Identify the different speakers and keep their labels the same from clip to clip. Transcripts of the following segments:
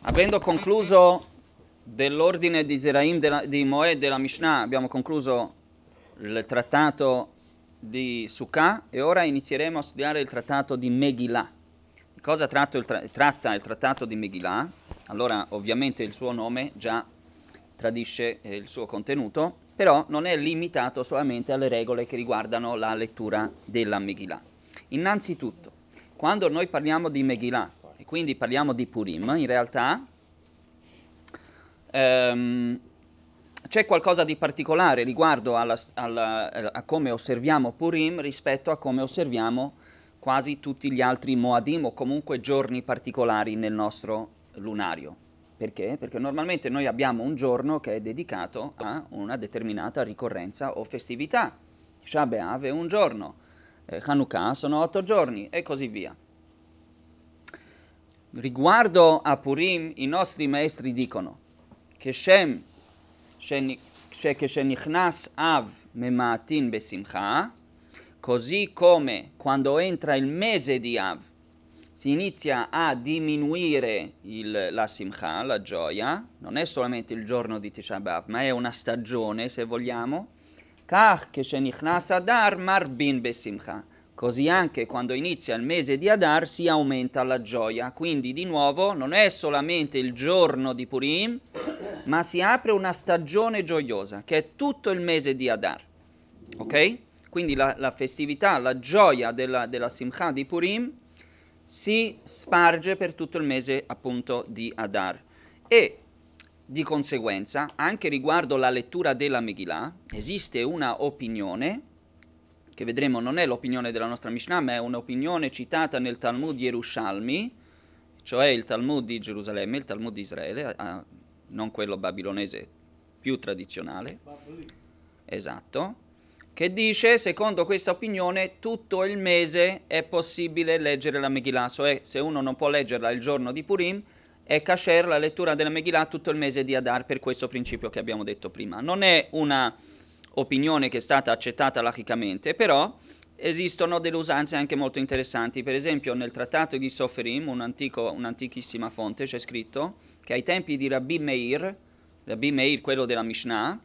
Speaker 1: Avendo concluso dell'ordine di Zeraim di Moed della Mishnah, abbiamo concluso il trattato di Sukkah e ora inizieremo a studiare il trattato di Megillah. Di cosa tratta il trattato di Megillah? Allora, ovviamente il suo nome già tradisce il suo contenuto, però non è limitato solamente alle regole che riguardano la lettura della Megillah. Innanzitutto, quando noi parliamo di Megillah e quindi parliamo di Purim, in realtà c'è qualcosa di particolare riguardo a come osserviamo Purim rispetto a come osserviamo quasi tutti gli altri Moadim o comunque giorni particolari nel nostro lunario. Perché? Perché normalmente noi abbiamo un giorno che è dedicato a una determinata ricorrenza o festività. Tisha B'Av è un giorno, Hanukkah sono 8 giorni e così via. Riguardo a Purim, i nostri maestri dicono che Shenichnas Av Mematin Besimcha, così come quando entra il mese di Av si inizia a diminuire la Simcha, la gioia, non è solamente il giorno di Tisha B'Av, ma è una stagione, se vogliamo. Kach Shenichnas Adar Marbin Besimcha, così anche quando inizia il mese di Adar si aumenta la gioia. Quindi di nuovo non è solamente il giorno di Purim, ma si apre una stagione gioiosa, che è tutto il mese di Adar. Ok? Quindi la festività, la gioia della Simcha di Purim si sparge per tutto il mese appunto di Adar. E di conseguenza, anche riguardo la lettura della Megillah, esiste una opinione, che vedremo non è l'opinione della nostra Mishnah, ma è un'opinione citata nel Talmud Yerushalmi, cioè il Talmud di Gerusalemme, il Talmud di Israele, non quello babilonese più tradizionale, esatto, che dice, secondo questa opinione, tutto il mese è possibile leggere la Megillah, cioè se uno non può leggerla il giorno di Purim, è kasher la lettura della Megillah tutto il mese di Adar, per questo principio che abbiamo detto prima. Non è una opinione che è stata accettata lachicamente, però esistono delle usanze anche molto interessanti. Per esempio nel trattato di Soferim, un'antichissima fonte, c'è scritto che ai tempi di Rabbi Meir, quello della Mishnah,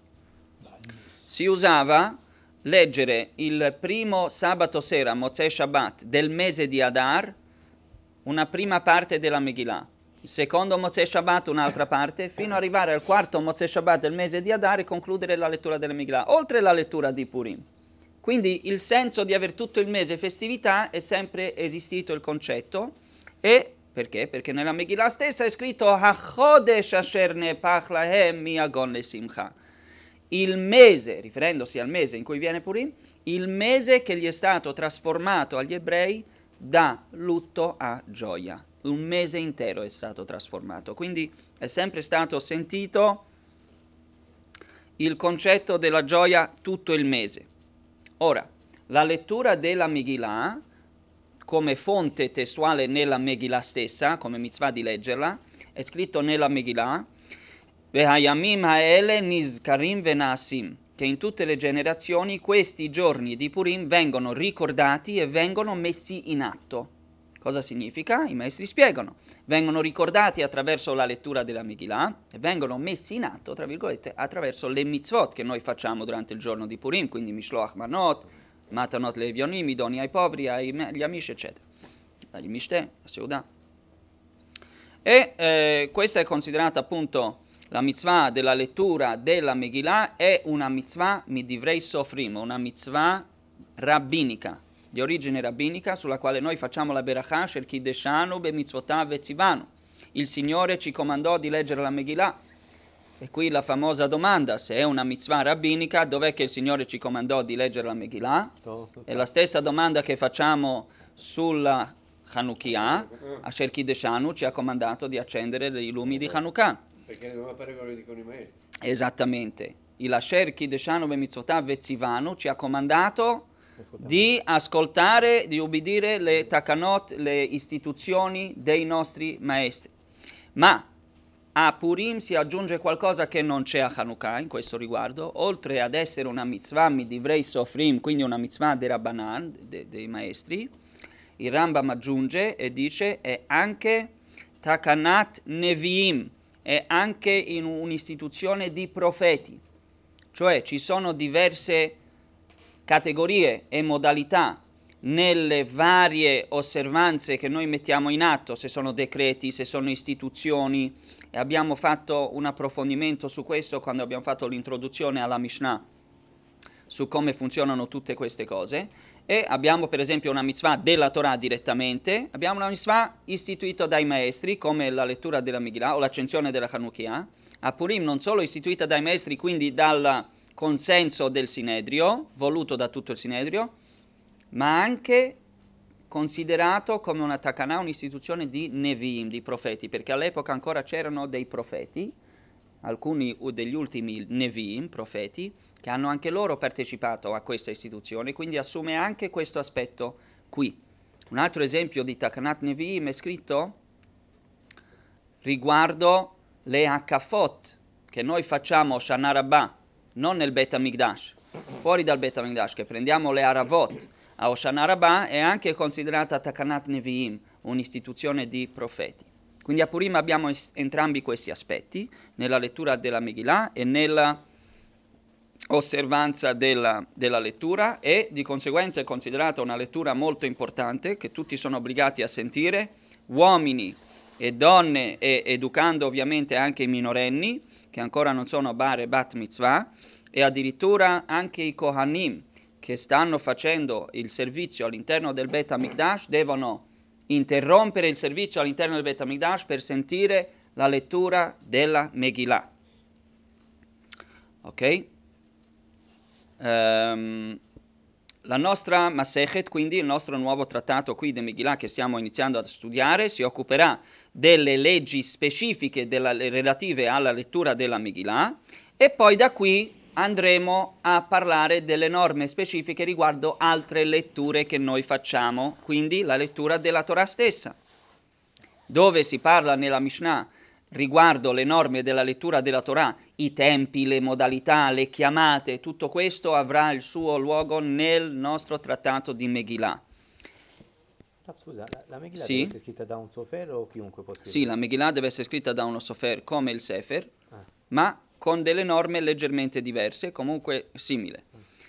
Speaker 1: si usava leggere il primo sabato sera, Motzei Shabbat, del mese di Adar, una prima parte della Megillah, il secondo Motzei Shabbat un'altra parte, fino ad arrivare al quarto Motzei Shabbat del mese di Adar e concludere la lettura della Megillah, oltre la lettura di Purim. Quindi il senso di aver tutto il mese festività è sempre esistito il concetto. E perché? Perché nella Megillah stessa è scritto HaChodesh asher nepach lahem miagon lesimcha. Il mese, riferendosi al mese in cui viene Purim, il mese che gli è stato trasformato agli ebrei da lutto a gioia. Un mese intero è stato trasformato. Quindi è sempre stato sentito il concetto della gioia tutto il mese. Ora, la lettura della Megillah, come fonte testuale nella Megillah stessa, come mitzvah di leggerla, è scritto nella Megillah, Vehayamim haele nizkarim venasim, che in tutte le generazioni questi giorni di Purim vengono ricordati e vengono messi in atto. Cosa significa? I maestri spiegano. Vengono ricordati attraverso la lettura della Megillah e vengono messi in atto, tra virgolette, attraverso le mitzvot che noi facciamo durante il giorno di Purim, quindi Mishloach Manot, Matanot Levionim, i doni ai poveri, agli amici, eccetera. Agli Mishteh, a Seudah. E questa è considerata appunto la mitzvah della lettura della Megillah, è una mitzvah midivrei sofrim, una mitzvah rabbinica, di origine rabbinica, sulla quale noi facciamo la berachah, shel kideshanu be mitzvotav vetzivanu. Il Signore ci comandò di leggere la Megillah. E qui la famosa domanda, se è una mitzvah rabbinica, dov'è che il Signore ci comandò di leggere la Megillah? È la stessa domanda che facciamo sulla Chanukiah, Asher Kideshanu ci ha comandato di accendere i lumi di Hanukkah.
Speaker 2: Perché non fare quello che dicono i maestri.
Speaker 1: Esattamente. Il Asher Kideshanu Bemitzvotav Vetzivanu ci ha comandato di ascoltare, di ubbidire le takanot, le istituzioni dei nostri maestri. Ma a Purim si aggiunge qualcosa che non c'è a Hanukkah in questo riguardo, oltre ad essere una mitzvah midivrei sofrim, quindi una mitzvah dei Rabbanan, dei maestri, il Rambam aggiunge e dice è anche Takanat Nevi'im, è anche in un'istituzione di profeti, cioè ci sono diverse categorie e modalità nelle varie osservanze che noi mettiamo in atto, se sono decreti, se sono istituzioni, e abbiamo fatto un approfondimento su questo quando abbiamo fatto l'introduzione alla Mishnah, su come funzionano tutte queste cose. E abbiamo per esempio una mitzvah della Torah direttamente, abbiamo una mitzvah istituita dai maestri, come la lettura della Megillah o l'accensione della Chanukia, a Purim non solo istituita dai maestri, quindi dal consenso del Sinedrio, voluto da tutto il Sinedrio, ma anche considerato come una takana, un'istituzione di Nevi'im, di profeti, perché all'epoca ancora c'erano dei profeti, alcuni degli ultimi Nevi'im, profeti, che hanno anche loro partecipato a questa istituzione, quindi assume anche questo aspetto qui. Un altro esempio di Takanat Nevi'im è scritto riguardo le Hakafot, che noi facciamo Shana Rabbah, non nel Bet HaMikdash, fuori dal Bet HaMikdash, che prendiamo le Aravot a Hoshana Rabbah, è anche considerata Takanat Nevi'im, un'istituzione di profeti. Quindi a Purim abbiamo entrambi questi aspetti, nella lettura della Megillah e nella osservanza della lettura, e di conseguenza è considerata una lettura molto importante che tutti sono obbligati a sentire, uomini e donne, e educando ovviamente anche i minorenni che ancora non sono bar e bat mitzvah, e addirittura anche i Kohanim che stanno facendo il servizio all'interno del Bet HaMikdash devono interrompere il servizio all'interno del Bet HaMikdash per sentire la lettura della Megillah. Ok? La nostra Masechet, quindi il nostro nuovo trattato qui di Megillah che stiamo iniziando a studiare, si occuperà delle leggi specifiche relative alla lettura della Megillah, e poi da qui andremo a parlare delle norme specifiche riguardo altre letture che noi facciamo, quindi la lettura della Torah stessa, dove si parla nella Mishnah riguardo le norme della lettura della Torah, i tempi, le modalità, le chiamate, tutto questo avrà il suo luogo nel nostro trattato di Megillah.
Speaker 3: Scusa, la Megillah
Speaker 1: Sì?
Speaker 3: deve essere scritta da un sofer o chiunque può
Speaker 1: Sì,
Speaker 3: scriverla?
Speaker 1: la Megillah deve essere scritta da uno sofer come il Sefer,
Speaker 3: Ah,
Speaker 1: ma con delle norme leggermente diverse, comunque simile.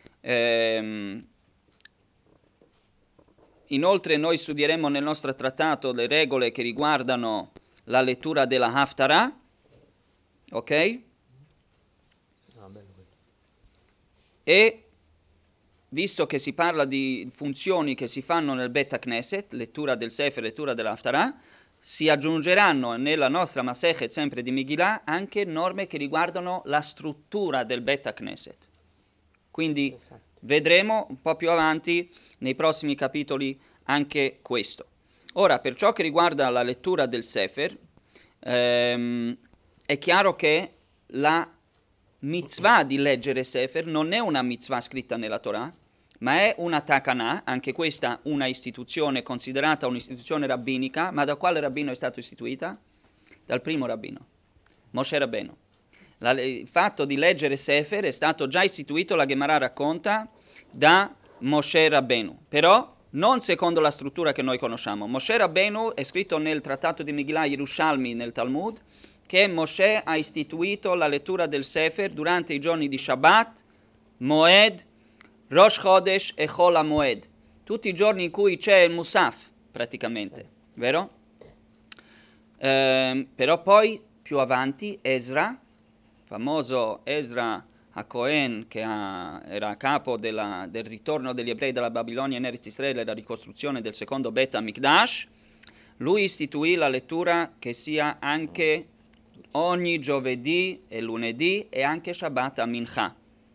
Speaker 1: Inoltre noi studieremo nel nostro trattato le regole che riguardano la lettura della Haftarah, ok?
Speaker 3: bello quello.
Speaker 1: E visto che si parla di funzioni che si fanno nel Bet HaKnesset, lettura del Sefer, lettura della Haftarah, si aggiungeranno nella nostra Masechet sempre di Megillah anche norme che riguardano la struttura del Bet HaKnesset. Quindi
Speaker 3: Interessante.
Speaker 1: vedremo un po' più avanti nei prossimi capitoli anche questo. Ora, per ciò che riguarda la lettura del Sefer, è chiaro che la mitzvah di leggere Sefer non è una mitzvah scritta nella Torah, ma è una takana, anche questa una istituzione considerata un'istituzione rabbinica, ma da quale rabbino è stata istituita? Dal primo rabbino, Moshe Rabbeinu. Il fatto di leggere Sefer è stato già istituito, la Gemara racconta, da Moshe Rabbeinu, però non secondo la struttura che noi conosciamo. Moshe Rabbeinu è scritto nel trattato di Megillah Yerushalmi nel Talmud, che Moshe ha istituito la lettura del Sefer durante i giorni di Shabbat, Moed, Rosh Chodesh e Chol HaMoed, tutti i giorni in cui c'è il Musaf, praticamente, vero? Però poi, più avanti, Ezra, famoso Ezra HaKohen, che era a capo del ritorno degli ebrei dalla Babilonia in Eretz Israele e la ricostruzione del secondo Bet HaMikdash, lui istituì la lettura che sia anche ogni giovedì e lunedì e anche Shabbat a Mincha.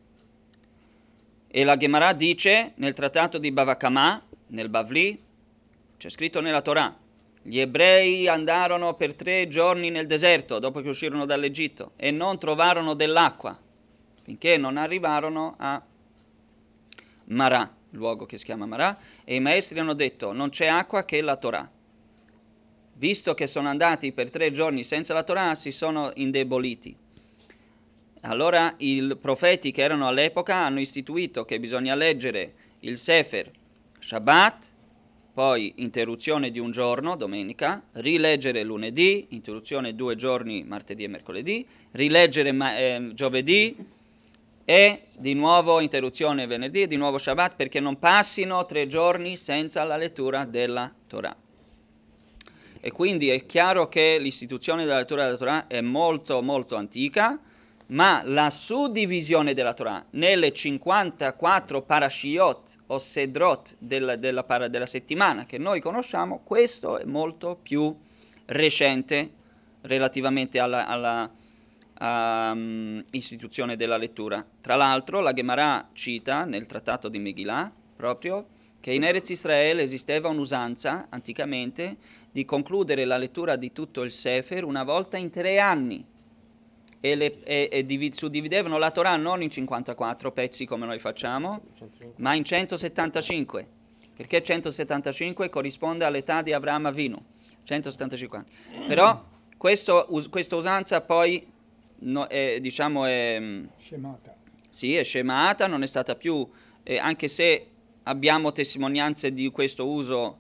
Speaker 1: E la Gemara dice nel trattato di Bava Kamma, nel Bavli, c'è scritto nella Torah, gli ebrei andarono per 3 giorni nel deserto dopo che uscirono dall'Egitto e non trovarono dell'acqua finché non arrivarono a Marà, luogo che si chiama Marà, e i maestri hanno detto non c'è acqua che la Torah. Visto che sono andati per 3 giorni senza la Torah, si sono indeboliti. Allora i profeti che erano all'epoca hanno istituito che bisogna leggere il Sefer Shabbat, poi interruzione di un giorno, domenica, rileggere lunedì, interruzione 2 giorni, martedì e mercoledì, rileggere giovedì e di nuovo interruzione venerdì e di nuovo Shabbat, perché non passino 3 giorni senza la lettura della Torah. E quindi è chiaro che l'istituzione della lettura della Torah è molto molto antica, ma la suddivisione della Torah nelle 54 parashiyot o sedrot della settimana che noi conosciamo, questo è molto più recente relativamente alla istituzione della lettura. Tra l'altro la Gemara cita nel trattato di Megillah proprio che in Eretz Israele esisteva un'usanza anticamente di concludere la lettura di tutto il Sefer una volta in 3 anni e suddividevano la Torah non in 54 pezzi come noi facciamo, ma in 175, perché 175 corrisponde all'età di Avraham Avinu, 175 anni. Però questa usanza poi
Speaker 4: Scemata.
Speaker 1: sì, è scemata, non è stata più, anche se abbiamo testimonianze di questo uso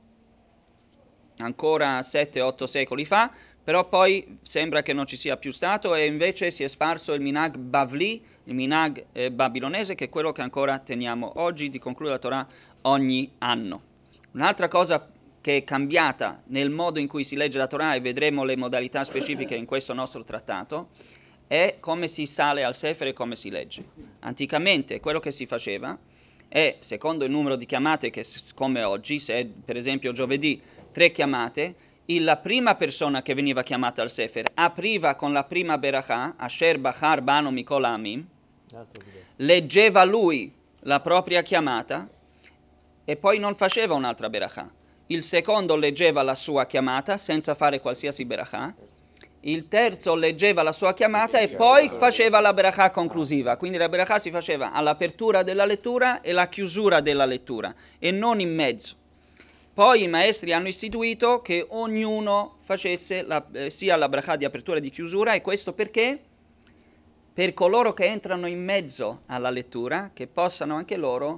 Speaker 1: ancora 7-8 secoli fa, però poi sembra che non ci sia più stato e invece si è sparso il minhag bavli, il minhag babilonese, che è quello che ancora teniamo oggi, di concludere la Torah ogni anno. Un'altra cosa che è cambiata nel modo in cui si legge la Torah, e vedremo le modalità specifiche in questo nostro trattato, è come si sale al Sefer e come si legge. Anticamente quello che si faceva è, secondo il numero di chiamate, che come oggi, se per esempio giovedì 3 chiamate, la prima persona che veniva chiamata al Sefer apriva con la prima Berachà, Asher Bachar Banu Mikol Amim, leggeva lui la propria chiamata e poi non faceva un'altra Berachà. Il secondo leggeva la sua chiamata senza fare qualsiasi Berachà. Il terzo leggeva la sua chiamata e poi faceva la Berachà conclusiva. Quindi la Berachà si faceva all'apertura della lettura e la chiusura della lettura e non in mezzo. Poi i maestri hanno istituito che ognuno facesse sia la Berachà di apertura e di chiusura, e questo perché? Per coloro che entrano in mezzo alla lettura, che possano anche loro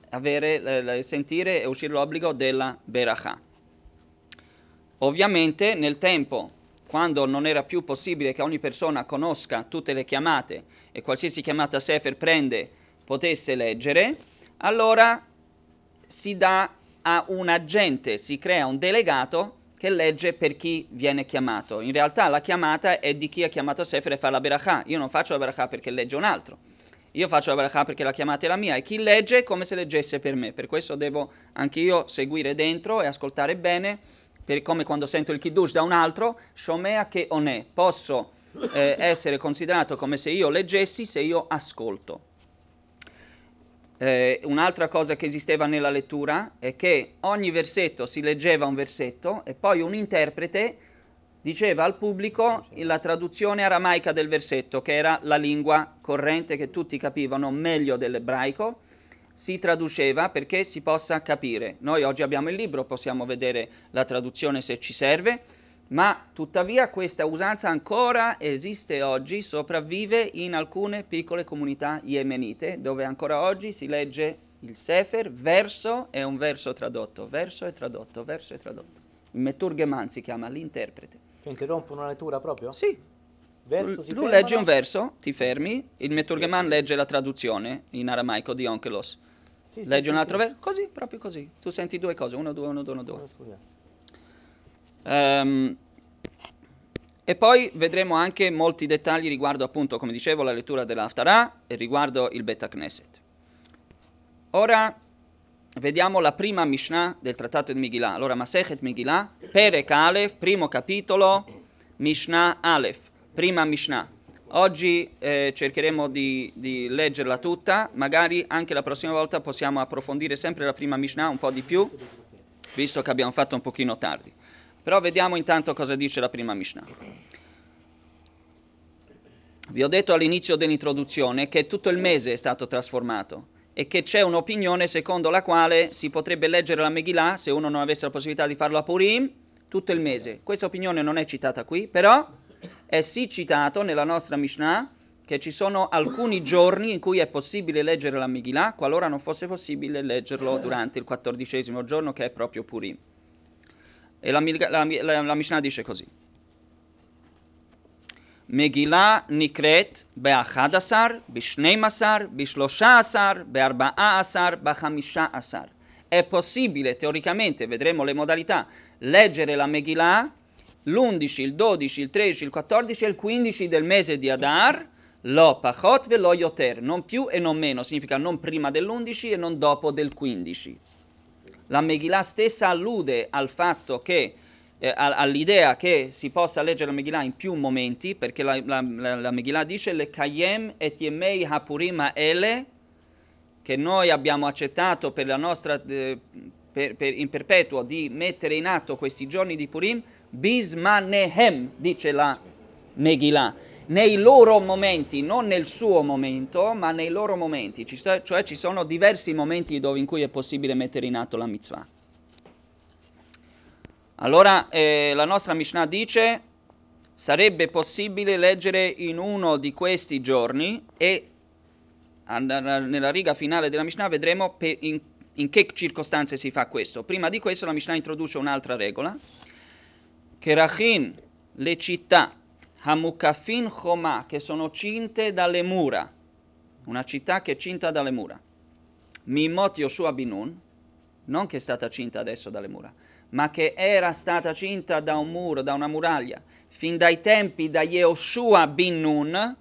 Speaker 1: sentire e uscire l'obbligo della Berachà. Ovviamente nel tempo, quando non era più possibile che ogni persona conosca tutte le chiamate e qualsiasi chiamata Sefer potesse leggere, allora si dà a un agente, si crea un delegato che legge per chi viene chiamato. In realtà la chiamata è di chi ha chiamato Sefer e fa la Berachà. Io non faccio la Berachà perché legge un altro. Io faccio la Berachà perché la chiamata è la mia, e chi legge è come se leggesse per me. Per questo devo anch'io seguire dentro e ascoltare bene, come quando sento il Kiddush da un altro, Shomea che onè. Posso essere considerato come se io leggessi se io ascolto. Un'altra cosa che esisteva nella lettura è che ogni versetto si leggeva un versetto e poi un interprete diceva al pubblico la traduzione aramaica del versetto, che era la lingua corrente che tutti capivano meglio dell'ebraico, si traduceva perché si possa capire. Noi oggi abbiamo il libro, possiamo vedere la traduzione se ci serve, ma tuttavia questa usanza ancora esiste oggi, sopravvive in alcune piccole comunità yemenite, dove ancora oggi si legge il Sefer, verso e un verso tradotto, verso e tradotto, verso e tradotto. Il Meturgeman si chiama, l'interprete.
Speaker 3: Cioè interrompono una lettura proprio?
Speaker 1: Sì.
Speaker 3: Verso si
Speaker 1: Tu
Speaker 3: fermano?
Speaker 1: leggi un verso, ti fermi, il Meturgeman legge la traduzione in aramaico di Onkelos.
Speaker 3: Sì,
Speaker 1: Leggi
Speaker 3: sì,
Speaker 1: un
Speaker 3: sì,
Speaker 1: altro
Speaker 3: sì.
Speaker 1: verso, così, proprio così. Tu senti 2 cose, 1, 2, 1, 2, 1, 2.
Speaker 3: Non studiare.
Speaker 1: E poi vedremo anche molti dettagli riguardo, appunto, come dicevo, la lettura dell'Haftarah e riguardo il Bet HaKnesset. Ora vediamo la prima Mishnah del trattato di Megillah. Allora, Masechet Megillah, Perek Aleph, primo capitolo, Mishnah Aleph, prima Mishnah. Oggi cercheremo di leggerla tutta, magari anche la prossima volta possiamo approfondire sempre la prima Mishnah un po' di più, visto che abbiamo fatto un pochino tardi. Però vediamo intanto cosa dice la prima Mishnah. Vi ho detto all'inizio dell'introduzione che tutto il mese è stato trasformato e che c'è un'opinione secondo la quale si potrebbe leggere la Megillah, se uno non avesse la possibilità di farlo a Purim, tutto il mese. Questa opinione non è citata qui, però è sì citato nella nostra Mishnah che ci sono alcuni giorni in cui è possibile leggere la Megillah, qualora non fosse possibile leggerlo durante il 14° giorno, che è proprio Purim. E la Mishnah dice così. Megillah nikret be'achadasar, b'shneimasar, b'shloshaasar, be'arba'aasar, b'chamishaasar. È possibile, teoricamente, vedremo le modalità, leggere la Megillah l'11, il 12, il 13, il 14 e il 15 del mese di Adar, lo pachot ve lo yoter, non più e non meno, significa non prima dell'11 e non dopo del 15. La Megillah stessa allude al fatto che, all'idea che si possa leggere la Megillah in più momenti, perché la Megillah dice le kayem et yemei hapurim ha'ele, che noi abbiamo accettato per la nostra in perpetuo di mettere in atto questi giorni di Purim, bismanehem, dice la Megillah, nei loro momenti, non nel suo momento, ma nei loro momenti, cioè ci sono diversi momenti in cui è possibile mettere in atto la mitzvah. Allora la nostra Mishnah dice sarebbe possibile leggere in uno di questi giorni e nella riga finale della Mishnah vedremo in che circostanze si fa questo. Prima di questo la Mishnah introduce un'altra regola, che Rachin, le città, Hamukafin Choma, che sono cinte dalle mura, una città che è cinta dalle mura, Mimot Yoshua bin Nun, non che è stata cinta adesso dalle mura, ma che era stata cinta da un muro, da una muraglia, fin dai tempi da Yoshua bin Nun,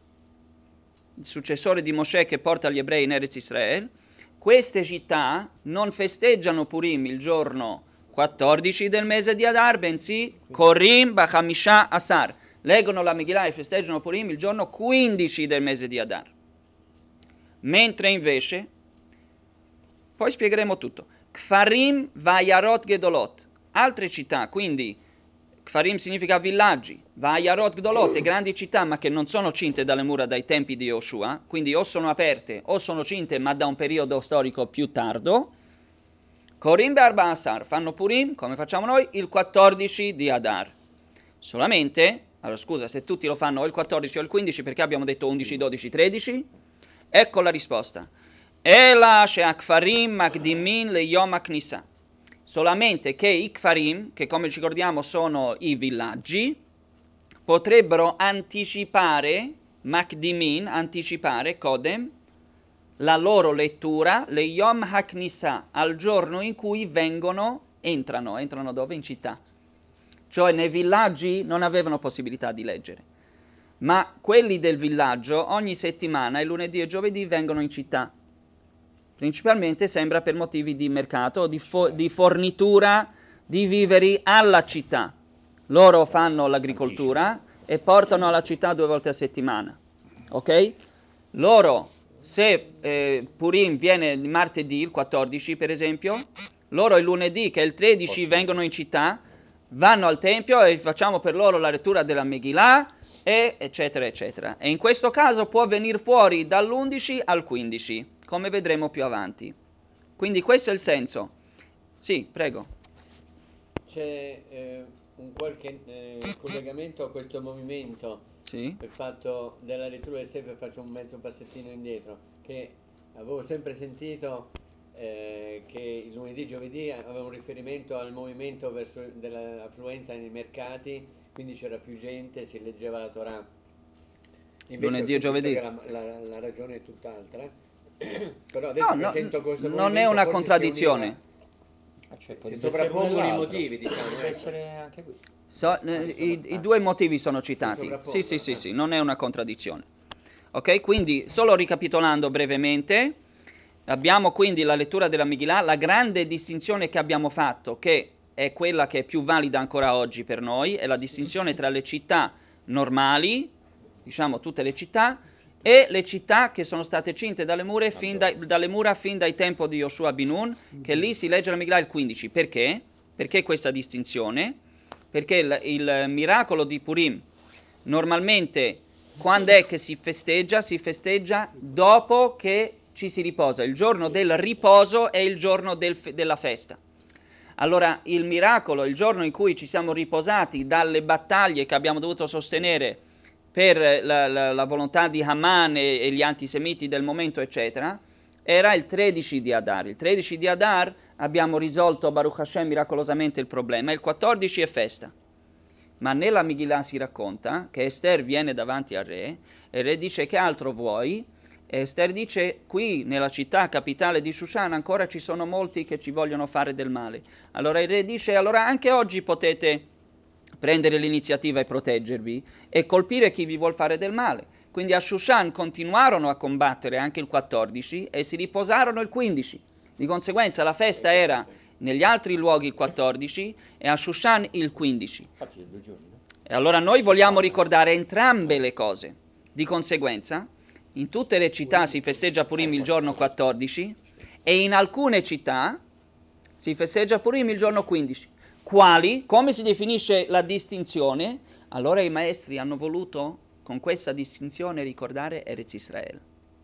Speaker 1: il successore di Mosè che porta gli ebrei in Eretz Israel. Queste città non festeggiano Purim il giorno 14 del mese di Adar, bensì Korim Bachamisha Asar. Leggono la Megillah e festeggiano Purim il giorno 15 del mese di Adar. Mentre invece, poi spiegheremo tutto, Kfarim Vayarot Gedolot, altre città, quindi Kfarim significa villaggi, Vayarot Gedolot e grandi città, ma che non sono cinte dalle mura dai tempi di Yoshua, quindi o sono aperte o sono cinte ma da un periodo storico più tardo. Korim Be'arba Asar, fanno Purim, come facciamo noi, il 14 di Adar. Solamente, allora scusa, se tutti lo fanno o il 14 o il 15, perché abbiamo detto 11, 12, 13? Ecco la risposta. Ela she'akfarim makdimin le yom haknisa. Solamente che i kfarim, che come ci ricordiamo sono i villaggi, potrebbero anticipare, makdimin, anticipare, kodem, la loro lettura, le yom haknisa, al giorno in cui entrano dove? In città. Cioè nei villaggi non avevano possibilità di leggere. Ma quelli del villaggio ogni settimana, il lunedì e giovedì, vengono in città. Principalmente sembra per motivi di mercato, di fornitura di viveri alla città. Loro fanno l'agricoltura e portano alla città 2 volte a settimana. Ok? Loro, se Purim viene il martedì, il 14 per esempio, loro il lunedì, che è il 13, vengono in città, vanno al tempio e facciamo per loro la lettura della Megillah, e eccetera eccetera. E in questo caso può venire fuori dall'11 al 15, come vedremo più avanti. Quindi questo è il senso. Sì, prego.
Speaker 2: C'è un qualche collegamento a questo movimento,
Speaker 1: Sì.
Speaker 2: per fatto della lettura del Sefer, faccio un mezzo passettino indietro, che avevo sempre sentito che il lunedì e giovedì aveva un riferimento al movimento verso dell'affluenza nei mercati, quindi c'era più gente, si leggeva la Torah. Invece
Speaker 1: Lunedì e giovedì.
Speaker 2: che la ragione è tutt'altra, però adesso che sento questo
Speaker 1: non è
Speaker 2: movimento,
Speaker 1: una
Speaker 2: forse
Speaker 1: contraddizione.
Speaker 2: si sovrappongono i motivi, diciamo.
Speaker 3: Potrebbe essere anche qui.
Speaker 1: I due motivi sono citati. Sì, non è una contraddizione. Ok, quindi solo ricapitolando brevemente, abbiamo quindi la lettura della Megillah, la grande distinzione che abbiamo fatto, che è quella che è più valida ancora oggi per noi, è la distinzione tra le città normali, diciamo tutte le città, e le città che sono state cinte dalle mura fin dai tempi di Yoshua bin Nun, che lì si legge la Megillah il 15. Perché? Perché questa distinzione? Perché il miracolo di Purim normalmente quando è che si festeggia? Si festeggia dopo che ci si riposa. Il giorno del riposo è il giorno della festa. Allora il miracolo, il giorno in cui ci siamo riposati dalle battaglie che abbiamo dovuto sostenere per la volontà di Haman e gli antisemiti del momento, eccetera, era il 13 di Adar. Il 13 di Adar abbiamo risolto, Baruch Hashem, miracolosamente il problema. Il 14 è festa. Ma nella Megillah si racconta che Ester viene davanti al re e il re dice: che altro vuoi? E Ester dice: qui nella città capitale di Shushan ancora ci sono molti che ci vogliono fare del male. Allora il re dice: allora anche oggi potete prendere l'iniziativa e proteggervi e colpire chi vi vuol fare del male. Quindi a Shushan continuarono a combattere anche il 14 e si riposarono il 15. Di conseguenza la festa era negli altri luoghi il 14 e a Shushan il 15.
Speaker 2: Infatti 2 giorni, no?
Speaker 1: E allora noi vogliamo ricordare entrambe le cose. Di conseguenza, in tutte le città si festeggia Purim il giorno 14 e in alcune città si festeggia Purim il giorno 15. Quali? Come si definisce la distinzione? Allora i maestri hanno voluto con questa distinzione ricordare Eretz Israel.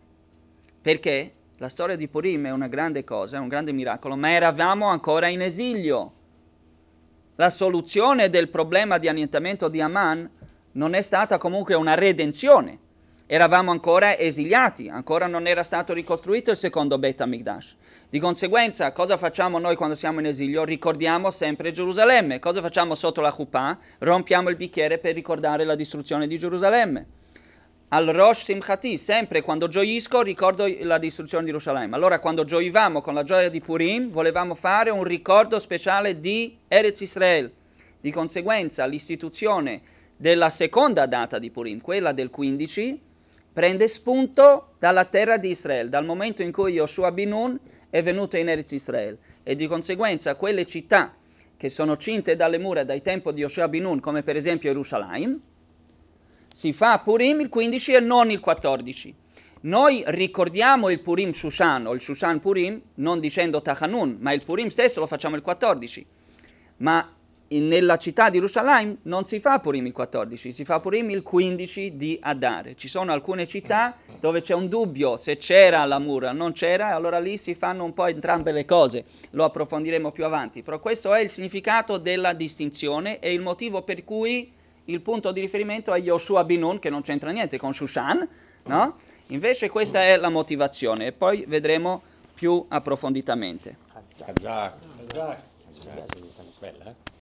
Speaker 1: Perché? La storia di Purim è una grande cosa, è un grande miracolo, ma eravamo ancora in esilio. La soluzione del problema di annientamento di Haman non è stata comunque una redenzione. Eravamo ancora esiliati, ancora non era stato ricostruito il secondo Beit HaMikdash. Di conseguenza, cosa facciamo noi quando siamo in esilio? Ricordiamo sempre Gerusalemme. Cosa facciamo sotto la Chuppah? Rompiamo il bicchiere per ricordare la distruzione di Gerusalemme. Al Rosh Simchati, sempre quando gioisco ricordo la distruzione di Gerusalemme. Allora quando gioivamo con la gioia di Purim volevamo fare un ricordo speciale di Eretz Israel. Di conseguenza l'istituzione della seconda data di Purim, quella del 15, prende spunto dalla terra di Israele, dal momento in cui Yoshua bin Nun è venuto in Eretz Israel. E di conseguenza quelle città che sono cinte dalle mura dai tempi di Yoshua bin Nun, come per esempio Gerusalemme, si fa Purim il 15 e non il 14. Noi ricordiamo il Purim Shushan o il Shushan Purim non dicendo Tachanun, ma il Purim stesso lo facciamo il 14. Ma nella città di Gerusalemme non si fa Purim il 14, si fa Purim il 15 di Adar. Ci sono alcune città dove c'è un dubbio se c'era la mura o non c'era, allora lì si fanno un po' entrambe le cose, lo approfondiremo più avanti. Però questo è il significato della distinzione e il motivo per cui il punto di riferimento è Yoshua bin Nun, che non c'entra niente con Shushan, no? Invece questa è la motivazione e poi vedremo più approfonditamente.
Speaker 2: Kazakh. Bella,